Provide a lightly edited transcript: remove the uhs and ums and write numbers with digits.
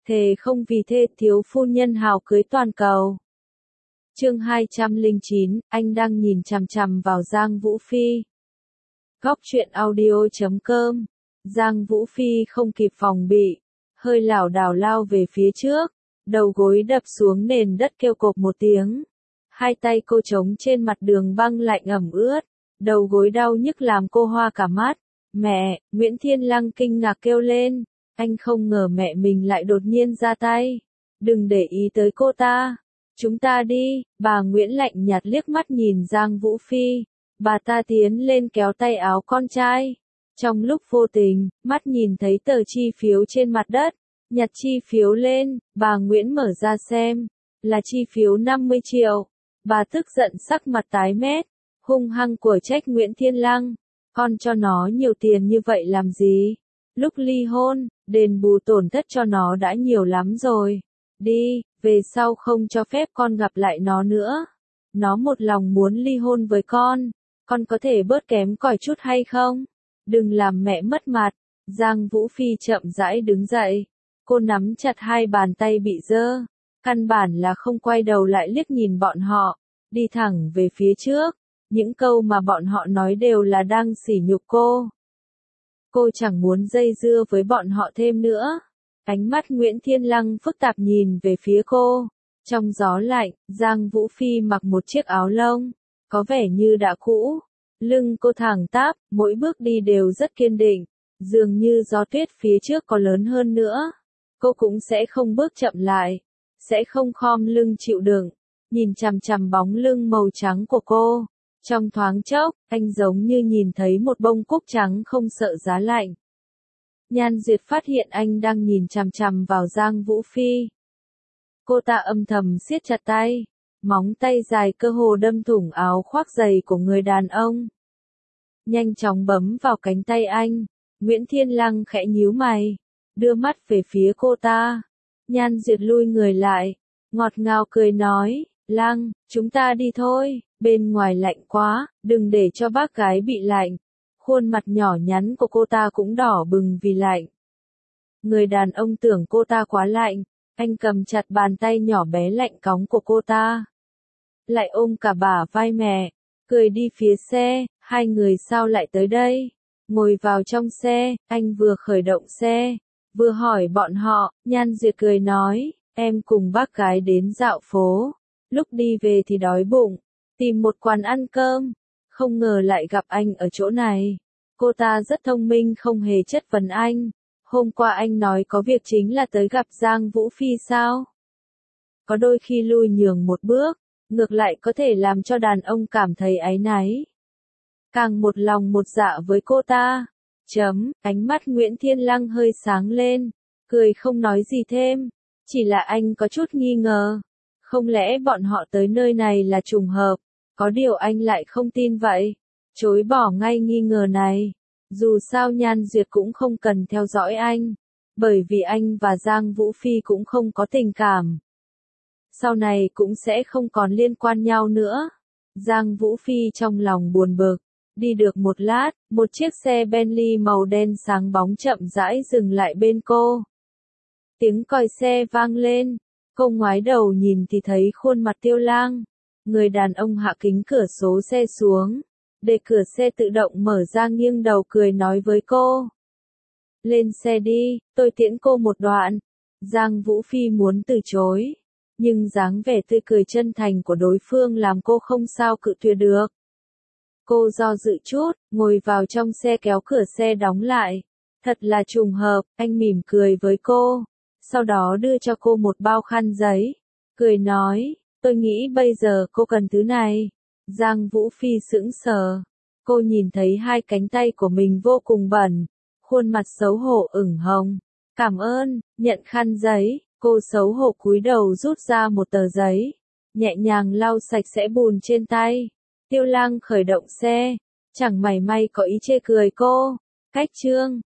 Thề không vì thê thiếu phu nhân hào cưới toàn cầu. Chương 209, anh đang nhìn chằm chằm vào Giang Vũ Phi. Góc truyện audio.com. Giang Vũ Phi không kịp phòng bị, hơi lảo đảo lao về phía trước, đầu gối đập xuống nền đất kêu cộp một tiếng. Hai tay cô trống trên mặt đường băng lạnh ẩm ướt, đầu gối đau nhức làm cô hoa cả mắt. Mẹ, Nguyễn Thiên Lăng kinh ngạc kêu lên, anh không ngờ mẹ mình lại đột nhiên ra tay. Đừng để ý tới cô ta. Chúng ta đi, bà Nguyễn lạnh nhạt liếc mắt nhìn Giang Vũ Phi. Bà ta tiến lên kéo tay áo con trai. Trong lúc vô tình, mắt nhìn thấy tờ chi phiếu trên mặt đất, nhặt chi phiếu lên, bà Nguyễn mở ra xem, là chi phiếu 50 triệu. Bà tức giận sắc mặt tái mét, hung hăng của trách Nguyễn Thiên Lăng. Con cho nó nhiều tiền như vậy làm gì? Lúc ly hôn, đền bù tổn thất cho nó đã nhiều lắm rồi. Đi, về sau không cho phép con gặp lại nó nữa. Nó một lòng muốn ly hôn với con có thể bớt kém cỏi chút hay không? Đừng làm mẹ mất mặt. Giang Vũ Phi chậm rãi đứng dậy. Cô nắm chặt hai bàn tay bị dơ. Căn bản là không quay đầu lại liếc nhìn bọn họ. Đi thẳng về phía trước. Những câu mà bọn họ nói đều là đang sỉ nhục cô. Cô chẳng muốn dây dưa với bọn họ thêm nữa. Ánh mắt Nguyễn Thiên Lăng phức tạp nhìn về phía cô. Trong gió lạnh, Giang Vũ Phi mặc một chiếc áo lông, có vẻ như đã cũ. Lưng cô thẳng tắp, mỗi bước đi đều rất kiên định. Dường như gió tuyết phía trước có lớn hơn nữa. Cô cũng sẽ không bước chậm lại. Sẽ không khom lưng chịu đựng. Nhìn chằm chằm bóng lưng màu trắng của cô. Trong thoáng chốc, anh giống như nhìn thấy một bông cúc trắng không sợ giá lạnh. Nhan Duyệt phát hiện anh đang nhìn chằm chằm vào Giang Vũ Phi. Cô ta âm thầm siết chặt tay, móng tay dài cơ hồ đâm thủng áo khoác dày của người đàn ông. Nhanh chóng bấm vào cánh tay anh, Nguyễn Thiên Lăng khẽ nhíu mày, đưa mắt về phía cô ta. Nhan Duyệt lui người lại, ngọt ngào cười nói, Lăng, chúng ta đi thôi, bên ngoài lạnh quá, đừng để cho bác gái bị lạnh. Khuôn mặt nhỏ nhắn của cô ta cũng đỏ bừng vì lạnh. Người đàn ông tưởng cô ta quá lạnh, anh cầm chặt bàn tay nhỏ bé lạnh cóng của cô ta. Lại ôm cả bả vai mẹ, cười đi phía xe, hai người sao lại tới đây? Ngồi vào trong xe, anh vừa khởi động xe, vừa hỏi bọn họ. Nhan Duyệt cười nói, em cùng bác gái đến dạo phố, lúc đi về thì đói bụng, tìm một quán ăn cơm. Không ngờ lại gặp anh ở chỗ này. Cô ta rất thông minh không hề chất vấn anh. Hôm qua anh nói có việc chính là tới gặp Giang Vũ Phi sao? Có đôi khi lui nhường một bước, ngược lại có thể làm cho đàn ông cảm thấy áy náy. Càng một lòng một dạ với cô ta. Ánh mắt Nguyễn Thiên Lăng hơi sáng lên, cười không nói gì thêm. Chỉ là anh có chút nghi ngờ. Không lẽ bọn họ tới nơi này là trùng hợp? Có điều anh lại không tin vậy. Chối bỏ ngay nghi ngờ này. Dù sao Nhan Duyệt cũng không cần theo dõi anh. Bởi vì anh và Giang Vũ Phi cũng không có tình cảm. Sau này cũng sẽ không còn liên quan nhau nữa. Giang Vũ Phi trong lòng buồn bực. Đi được một lát, một chiếc xe Bentley màu đen sáng bóng chậm rãi dừng lại bên cô. Tiếng còi xe vang lên. Cô ngoái đầu nhìn thì thấy khuôn mặt Tiêu Lang. Người đàn ông hạ kính cửa sổ xe xuống, để cửa xe tự động mở ra nghiêng đầu cười nói với cô. Lên xe đi, tôi tiễn cô một đoạn. Giang Vũ Phi muốn từ chối, nhưng dáng vẻ tươi cười chân thành của đối phương làm cô không sao cự tuyệt được. Cô do dự chút, ngồi vào trong xe kéo cửa xe đóng lại. Thật là trùng hợp, anh mỉm cười với cô, sau đó đưa cho cô một bao khăn giấy, cười nói. Tôi nghĩ bây giờ cô cần thứ này. Giang Vũ Phi sững sờ. Cô nhìn thấy hai cánh tay của mình vô cùng bẩn. Khuôn mặt xấu hổ ửng hồng. Cảm ơn, nhận khăn giấy. Cô xấu hổ cúi đầu rút ra một tờ giấy. Nhẹ nhàng lau sạch sẽ bùn trên tay. Tiêu Lang khởi động xe. Chẳng mảy may có ý chê cười cô. Cách chương.